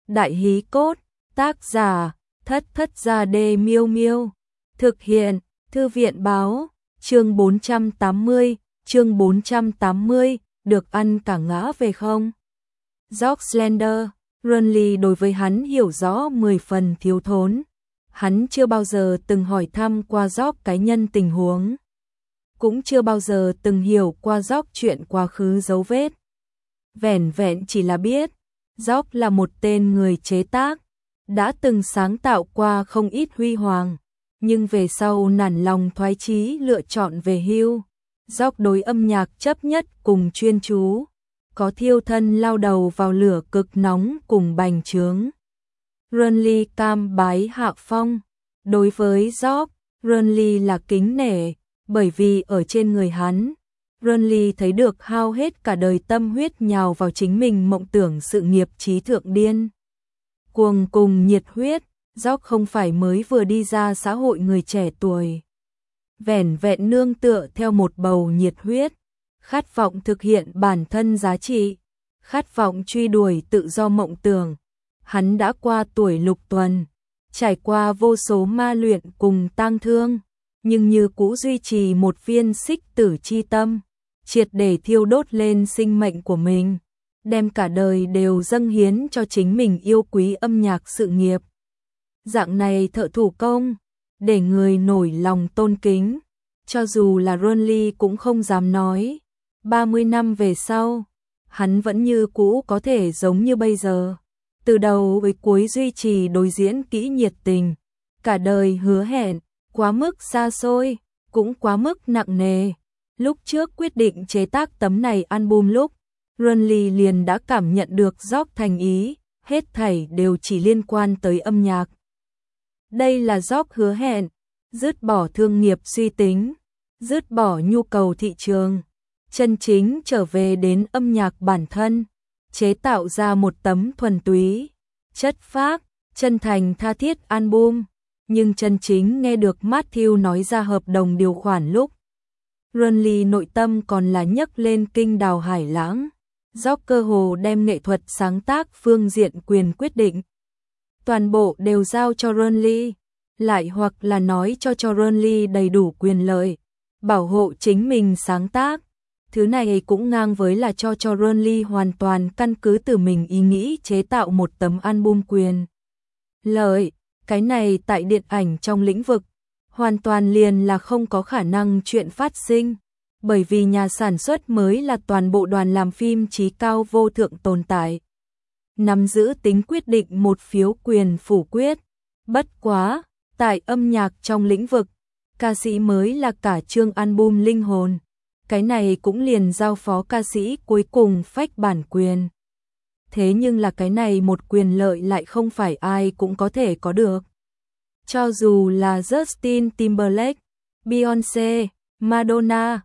Đại hí cốt, tác giả, Thất Thất Gia Đê Miêu Miêu. Thực hiện, Thư viện báo, chương 480, được ăn cả ngã về không? George Slender, Burnley đối với hắn hiểu rõ 10 phần thiếu thốn. Hắn chưa bao giờ từng hỏi thăm qua George cái nhân tình huống. Cũng chưa bao giờ từng hiểu qua George chuyện quá khứ dấu vết. Vẻn vẹn chỉ là biết, George là một tên người chế tác, đã từng sáng tạo qua không ít huy hoàng, nhưng về sau nản lòng thoái chí lựa chọn về hưu. George đối âm nhạc chấp nhất cùng chuyên chú, có thiêu thân lao đầu vào lửa cực nóng cùng bành trướng. Burnley cam bái hạ phong. Đối với George, Burnley là kính nể, bởi vì ở trên người hắn, Burnley thấy được hao hết cả đời tâm huyết nhào vào chính mình mộng tưởng sự nghiệp trí thượng điên. Cuồng cùng nhiệt huyết, George không phải mới vừa đi ra xã hội người trẻ tuổi. Vẻn vẹn nương tựa theo một bầu nhiệt huyết, khát vọng thực hiện bản thân giá trị, khát vọng truy đuổi tự do mộng tưởng. Hắn đã qua tuổi lục tuần, trải qua vô số ma luyện cùng tang thương, nhưng như cũ duy trì một viên xích tử chi tâm, triệt để thiêu đốt lên sinh mệnh của mình, đem cả đời đều dâng hiến cho chính mình yêu quý âm nhạc sự nghiệp. Dạng này thợ thủ công, để người nổi lòng tôn kính, cho dù là Burnley cũng không dám nói. 30 năm về sau, hắn vẫn như cũ có thể giống như bây giờ, từ đầu với cuối duy trì đối diễn kỹ nhiệt tình, cả đời hứa hẹn, quá mức xa xôi, cũng quá mức nặng nề. Lúc trước quyết định chế tác tấm này album lúc, Burnley liền đã cảm nhận được George thành ý, hết thảy đều chỉ liên quan tới âm nhạc. Đây là George hứa hẹn, dứt bỏ thương nghiệp suy tính, dứt bỏ nhu cầu thị trường, chân chính trở về đến âm nhạc bản thân, chế tạo ra một tấm thuần túy, chất phác, chân thành tha thiết album. Nhưng chân chính nghe được Matthew nói ra hợp đồng điều khoản lúc, Burnley nội tâm còn là nhấc lên kinh đào hải lãng. George cơ hồ đem nghệ thuật sáng tác phương diện quyền quyết định, toàn bộ đều giao cho Burnley, lại hoặc là nói cho Burnley đầy đủ quyền lợi, bảo hộ chính mình sáng tác. Thứ này cũng ngang với là cho Burnley hoàn toàn căn cứ từ mình ý nghĩ chế tạo một tấm album quyền lợi. Cái này tại điện ảnh trong lĩnh vực, hoàn toàn liền là không có khả năng chuyện phát sinh, bởi vì nhà sản xuất mới là toàn bộ đoàn làm phim chí cao vô thượng tồn tại, nắm giữ tính quyết định một phiếu quyền phủ quyết. Bất quá, tại âm nhạc trong lĩnh vực, ca sĩ mới là cả chương album linh hồn, cái này cũng liền giao phó ca sĩ cuối cùng phách bản quyền. Thế nhưng là cái này một quyền lợi lại không phải ai cũng có thể có được. Cho dù là Justin Timberlake, Beyoncé, Madonna,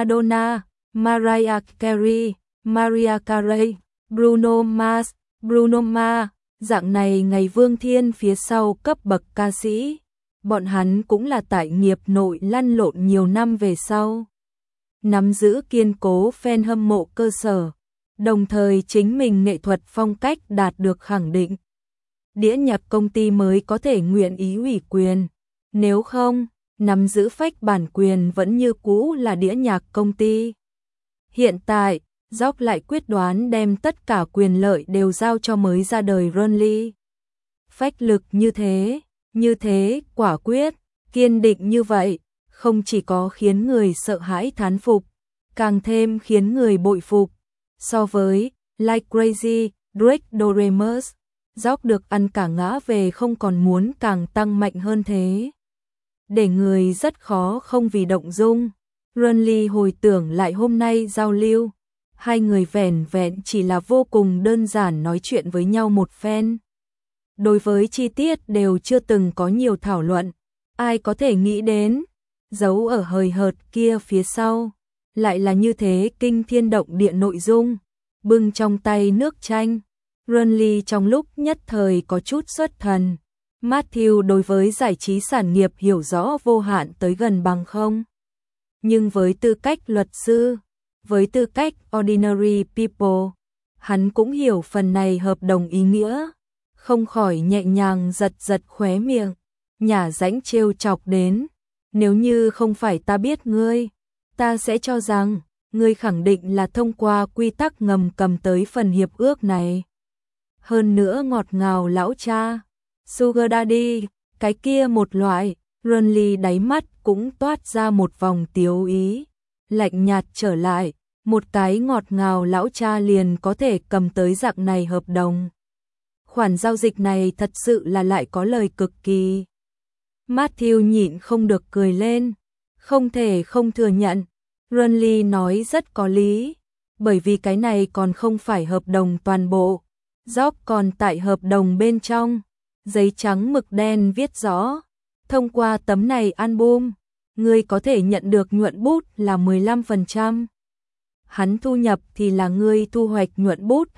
Mariah Carey, Mariah Carey, Bruno Mars, dạng này ngày vương thiên phía sau cấp bậc ca sĩ, bọn hắn cũng là tại nghiệp nội lăn lộn nhiều năm về sau, nắm giữ kiên cố fan hâm mộ cơ sở, đồng thời chính mình nghệ thuật phong cách đạt được khẳng định. Đĩa nhạc công ty mới có thể nguyện ý ủy quyền, nếu không, nắm giữ phách bản quyền vẫn như cũ là đĩa nhạc công ty. Hiện tại, George lại quyết đoán đem tất cả quyền lợi đều giao cho mới ra đời Burnley. Phách lực như thế, quả quyết, kiên định như vậy, không chỉ có khiến người sợ hãi thán phục, càng thêm khiến người bội phục. So với Like Crazy, Drake Doremus, George được ăn cả ngã về không còn muốn càng tăng mạnh hơn thế. Để người rất khó không vì động dung. Burnley hồi tưởng lại hôm nay giao lưu, hai người vẻn vẹn chỉ là vô cùng đơn giản nói chuyện với nhau một phen. Đối với chi tiết đều chưa từng có nhiều thảo luận, ai có thể nghĩ đến, giấu ở hời hợt kia phía sau, lại là như thế kinh thiên động địa nội dung, bưng trong tay nước chanh. Burnley trong lúc nhất thời có chút xuất thần. Matthew đối với giải trí sản nghiệp hiểu rõ vô hạn tới gần bằng không. Nhưng với tư cách luật sư, với tư cách ordinary people, hắn cũng hiểu phần này hợp đồng ý nghĩa. không khỏi nhẹ nhàng giật giật khóe miệng, nhả rãnh trêu chọc đến. Nếu như không phải ta biết ngươi, ta sẽ cho rằng ngươi khẳng định là thông qua quy tắc ngầm cầm tới phần hiệp ước này. Hơn nữa ngọt ngào lão cha, Sugar Daddy, cái kia một loại. Runly đáy mắt cũng toát ra một vòng tiếu ý, lạnh nhạt trở lại, một cái ngọt ngào lão cha liền có thể cầm tới dạng này hợp đồng. Khoản giao dịch này thật sự là lại có lời cực kỳ. Matthew nhịn không được cười lên, không thể không thừa nhận, Runly nói rất có lý, bởi vì cái này còn không phải hợp đồng toàn bộ, Job còn tại hợp đồng bên trong, giấy trắng mực đen viết rõ. Thông qua tấm này album, ngươi có thể nhận được nhuận bút là 15%. Hắn thu nhập thì là ngươi thu hoạch nhuận bút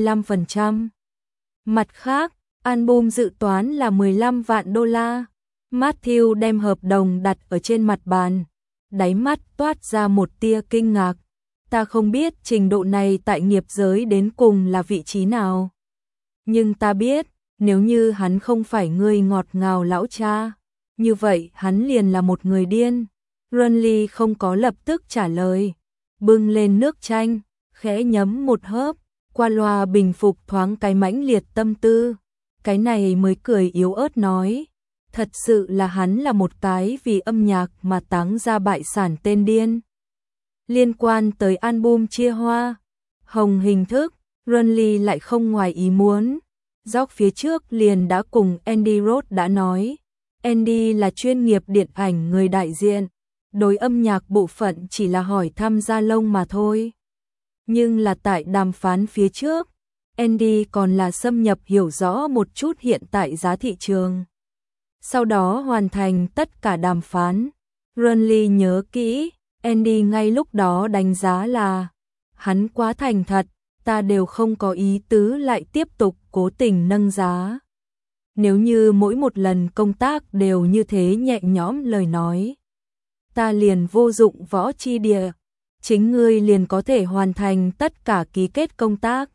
25%. Mặt khác, album dự toán là 15 vạn đô la. Matthew đem hợp đồng đặt ở trên mặt bàn, đáy mắt toát ra một tia kinh ngạc. Ta không biết trình độ này tại nghiệp giới đến cùng là vị trí nào. Nhưng ta biết, nếu như hắn không phải ngươi ngọt ngào lão cha, như vậy hắn liền là một người điên. Runly không có lập tức trả lời, bưng lên nước chanh, khẽ nhấm một hớp, qua loa bình phục thoáng cái mãnh liệt tâm tư. Cái này mới cười yếu ớt nói, thật sự là hắn là một cái vì âm nhạc mà táng ra bại sản tên điên. Liên quan tới album chia hoa, hồng hình thức, Runly lại không ngoài ý muốn. Dọc phía trước liền đã cùng Andy Roth đã nói, Andy là chuyên nghiệp điện ảnh người đại diện, đối âm nhạc bộ phận chỉ là hỏi thăm gia lông mà thôi. Nhưng là tại đàm phán phía trước, Andy còn là xâm nhập hiểu rõ một chút hiện tại giá thị trường. Sau đó hoàn thành tất cả đàm phán. Runly nhớ kỹ, Andy ngay lúc đó đánh giá là hắn quá thành thật, ta đều không có ý tứ lại tiếp tục cố tình nâng giá. Nếu như mỗi một lần công tác đều như thế nhẹ nhõm lời nói, ta liền vô dụng võ chi địa, chính ngươi liền có thể hoàn thành tất cả ký kết công tác.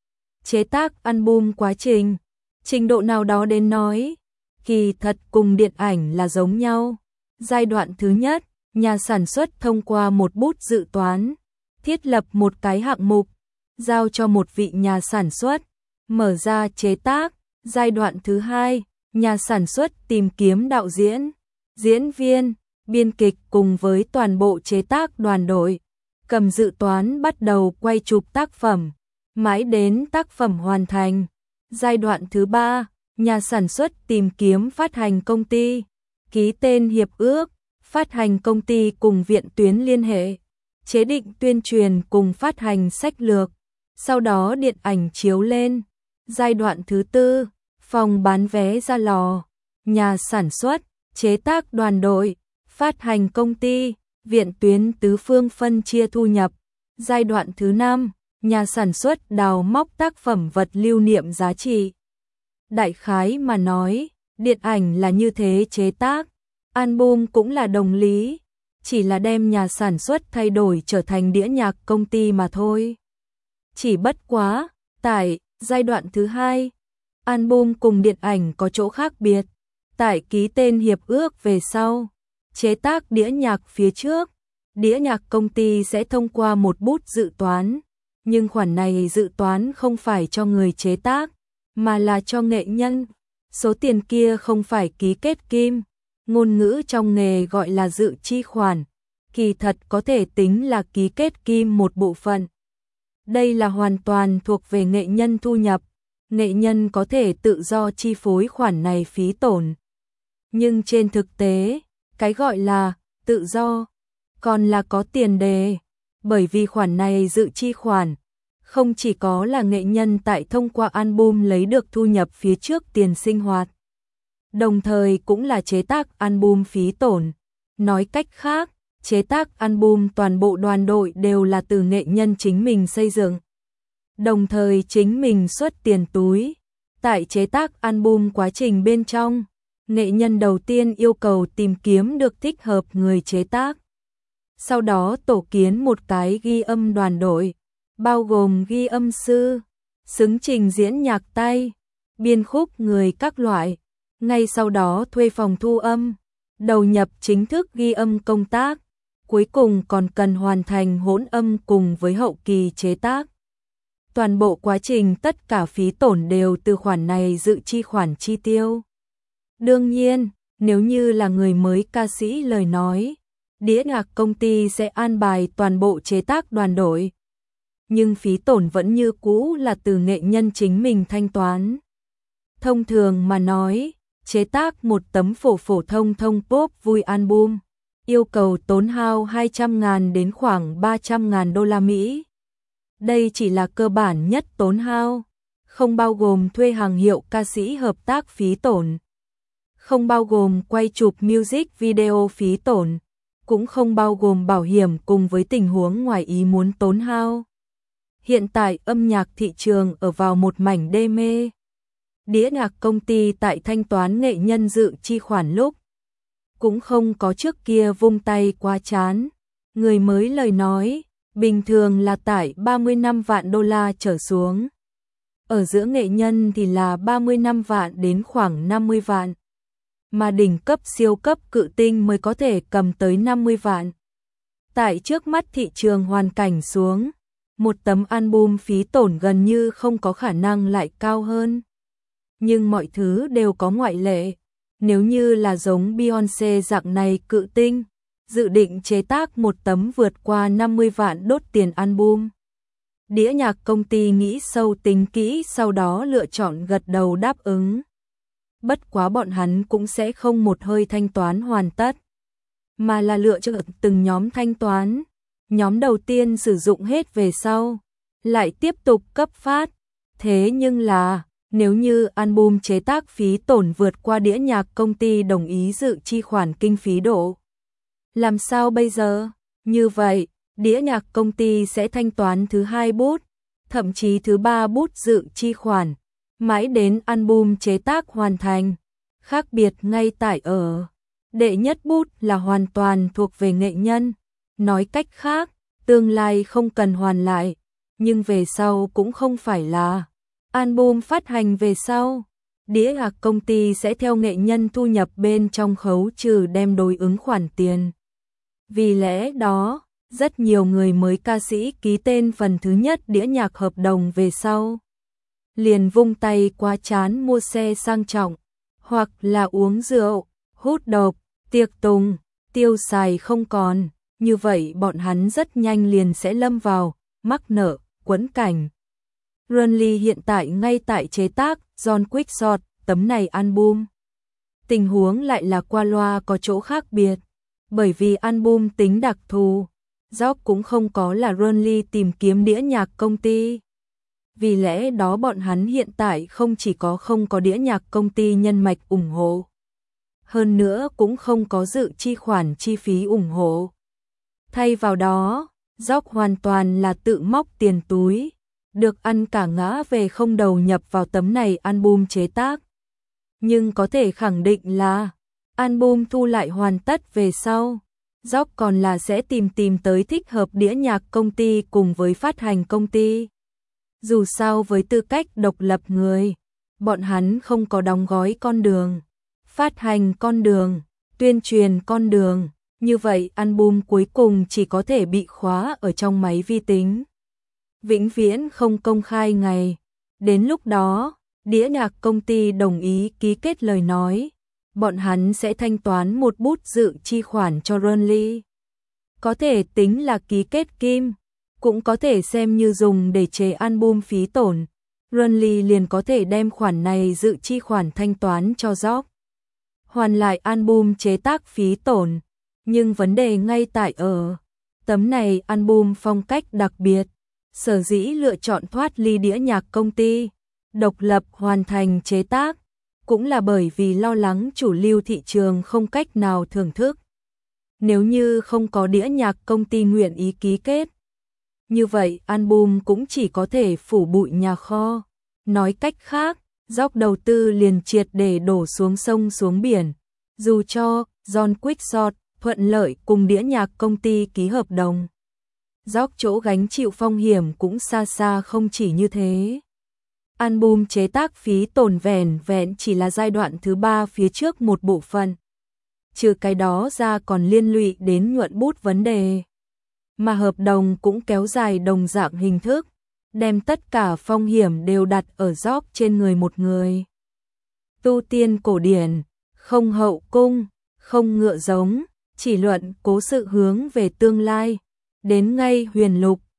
Chế tác album quá trình, trình độ nào đó đến nói, kỳ thật cùng điện ảnh là giống nhau. Giai đoạn thứ nhất, nhà sản xuất thông qua một bút dự toán, thiết lập một cái hạng mục, giao cho một vị nhà sản xuất, mở ra chế tác. Giai đoạn thứ hai, nhà sản xuất tìm kiếm đạo diễn, diễn viên, biên kịch cùng với toàn bộ chế tác đoàn đội, cầm dự toán bắt đầu quay chụp tác phẩm, mãi đến tác phẩm hoàn thành. Giai đoạn thứ ba, nhà sản xuất tìm kiếm phát hành công ty, ký tên hiệp ước, phát hành công ty cùng viện tuyến liên hệ, chế định tuyên truyền cùng phát hành sách lược, sau đó điện ảnh chiếu lên. Giai đoạn thứ tư, phòng bán vé ra lò, nhà sản xuất, chế tác đoàn đội, phát hành công ty, viện tuyến tứ phương phân chia thu nhập. Giai đoạn thứ năm, nhà sản xuất đào móc tác phẩm vật lưu niệm giá trị. Đại khái mà nói, điện ảnh là như thế chế tác, album cũng là đồng lý, chỉ là đem nhà sản xuất thay đổi trở thành đĩa nhạc công ty mà thôi. Chỉ bất quá, tại giai đoạn thứ hai, album cùng điện ảnh có chỗ khác biệt. Tại ký tên hiệp ước về sau, chế tác đĩa nhạc phía trước, đĩa nhạc công ty sẽ thông qua một bút dự toán, nhưng khoản này dự toán không phải cho người chế tác, mà là cho nghệ nhân. Số tiền kia không phải ký kết kim, ngôn ngữ trong nghề gọi là dự chi khoản, kỳ thật có thể tính là ký kết kim một bộ phận. Đây là hoàn toàn thuộc về nghệ nhân thu nhập, nghệ nhân có thể tự do chi phối khoản này phí tổn. Nhưng trên thực tế, cái gọi là tự do còn là có tiền đề, bởi vì khoản này dự chi khoản không chỉ có là nghệ nhân tại thông qua album lấy được thu nhập phía trước tiền sinh hoạt, đồng thời cũng là chế tác album phí tổn. Nói cách khác, chế tác album toàn bộ đoàn đội đều là từ nghệ nhân chính mình xây dựng, đồng thời chính mình xuất tiền túi. Tại chế tác album quá trình bên trong, nghệ nhân đầu tiên yêu cầu tìm kiếm được thích hợp người chế tác. Sau đó tổ kiến một cái ghi âm đoàn đội, bao gồm ghi âm sư, xứng trình diễn nhạc tay, biên khúc người các loại. Ngay sau đó thuê phòng thu âm, đầu nhập chính thức ghi âm công tác, cuối cùng còn cần hoàn thành hỗn âm cùng với hậu kỳ chế tác. Toàn bộ quá trình tất cả phí tổn đều từ khoản này dự chi khoản chi tiêu. Đương nhiên, nếu như là người mới ca sĩ lời nói, đĩa nhạc công ty sẽ an bài toàn bộ chế tác đoàn đội. Nhưng phí tổn vẫn như cũ là từ nghệ nhân chính mình thanh toán. Thông thường mà nói, chế tác một tấm phổ thông pop vui album, yêu cầu tốn hao 200.000 đến khoảng 300.000 đô la Mỹ. Đây chỉ là cơ bản nhất tốn hao, không bao gồm thuê hàng hiệu ca sĩ hợp tác phí tổn, không bao gồm quay chụp music video phí tổn, cũng không bao gồm bảo hiểm cùng với tình huống ngoài ý muốn tốn hao. Hiện tại âm nhạc thị trường ở vào một mảnh đê mê. Đĩa nhạc công ty tại thanh toán nghệ nhân dự chi khoản lúc cũng không có trước kia vung tay quá chán. Người mới lời nói, bình thường là tại 35 vạn đô la trở xuống. Ở giữa nghệ nhân thì là 35 vạn đến khoảng 50 vạn. Mà đỉnh cấp siêu cấp cự tinh mới có thể cầm tới 50 vạn. Tại trước mắt thị trường hoàn cảnh xuống, một tấm album phí tổn gần như không có khả năng lại cao hơn. Nhưng mọi thứ đều có ngoại lệ. Nếu như là giống Beyoncé dạng này cự tinh, dự định chế tác một tấm vượt qua 50 vạn đốt tiền album. Đĩa nhạc công ty nghĩ sâu tính kỹ sau đó lựa chọn gật đầu đáp ứng. Bất quá bọn hắn cũng sẽ không một hơi thanh toán hoàn tất, mà là lựa chọn từng nhóm thanh toán. Nhóm đầu tiên sử dụng hết về sau, lại tiếp tục cấp phát. Thế nhưng là, nếu như album chế tác phí tổn vượt qua đĩa nhạc công ty đồng ý dự chi khoản kinh phí độ, làm sao bây giờ? Như vậy, đĩa nhạc công ty sẽ thanh toán thứ 2 bút, thậm chí thứ 3 bút dự chi khoản, mãi đến album chế tác hoàn thành. Khác biệt ngay tại ở, đệ nhất bút là hoàn toàn thuộc về nghệ nhân. Nói cách khác, tương lai không cần hoàn lại, nhưng về sau cũng không phải là. Album phát hành về sau, đĩa nhạc công ty sẽ theo nghệ nhân thu nhập bên trong khấu trừ đem đối ứng khoản tiền. Vì lẽ đó, rất nhiều người mới ca sĩ ký tên phần thứ nhất đĩa nhạc hợp đồng về sau, liền vung tay quá chán mua xe sang trọng, hoặc là uống rượu, hút độc, tiệc tùng, tiêu xài không còn. Như vậy bọn hắn rất nhanh liền sẽ lâm vào mắc nợ, quẫn cảnh. Runley hiện tại ngay tại chế tác John Quickshot, tấm này album. Tình huống lại là qua loa có chỗ khác biệt, bởi vì album tính đặc thù, Jock cũng không có là Runley tìm kiếm đĩa nhạc công ty. Vì lẽ đó bọn hắn hiện tại không chỉ không có đĩa nhạc công ty nhân mạch ủng hộ, hơn nữa cũng không có dự chi khoản chi phí ủng hộ. Thay vào đó, Jock hoàn toàn là tự móc tiền túi, được ăn cả ngã về không đầu nhập vào tấm này album chế tác. Nhưng có thể khẳng định là, album thu lại hoàn tất về sau, Jock còn là sẽ tìm tới thích hợp đĩa nhạc công ty cùng với phát hành công ty. Dù sao với tư cách độc lập người, bọn hắn không có đóng gói con đường, phát hành con đường, tuyên truyền con đường. Như vậy album cuối cùng chỉ có thể bị khóa ở trong máy vi tính, vĩnh viễn không công khai ngày. Đến lúc đó, đĩa nhạc công ty đồng ý ký kết lời nói, bọn hắn sẽ thanh toán một bút dự chi khoản cho Runley. Có thể tính là ký kết kim, cũng có thể xem như dùng để chế album phí tổn. Runley liền có thể đem khoản này dự chi khoản thanh toán cho Jock, hoàn lại album chế tác phí tổn. Nhưng vấn đề ngay tại ở, tấm này album phong cách đặc biệt, sở dĩ lựa chọn thoát ly đĩa nhạc công ty, độc lập hoàn thành chế tác, cũng là bởi vì lo lắng chủ lưu thị trường không cách nào thưởng thức. Nếu như không có đĩa nhạc công ty nguyện ý ký kết, như vậy album cũng chỉ có thể phủ bụi nhà kho. Nói cách khác, Jock đầu tư liền triệt để đổ xuống sông xuống biển. Dù cho John Quickshot thuận lợi cùng đĩa nhạc công ty ký hợp đồng, Jock chỗ gánh chịu phong hiểm cũng xa xa không chỉ như thế. Album chế tác phí tổn vẻn vẹn chỉ là giai đoạn thứ 3 phía trước một bộ phận. Trừ cái đó ra còn liên lụy đến nhuận bút vấn đề. Mà hợp đồng cũng kéo dài đồng dạng hình thức, đem tất cả phong hiểm đều đặt ở George trên người một người. Tu tiên cổ điển, không hậu cung, không ngựa giống, chỉ luận cố sự hướng về tương lai. Đến ngay huyền lục,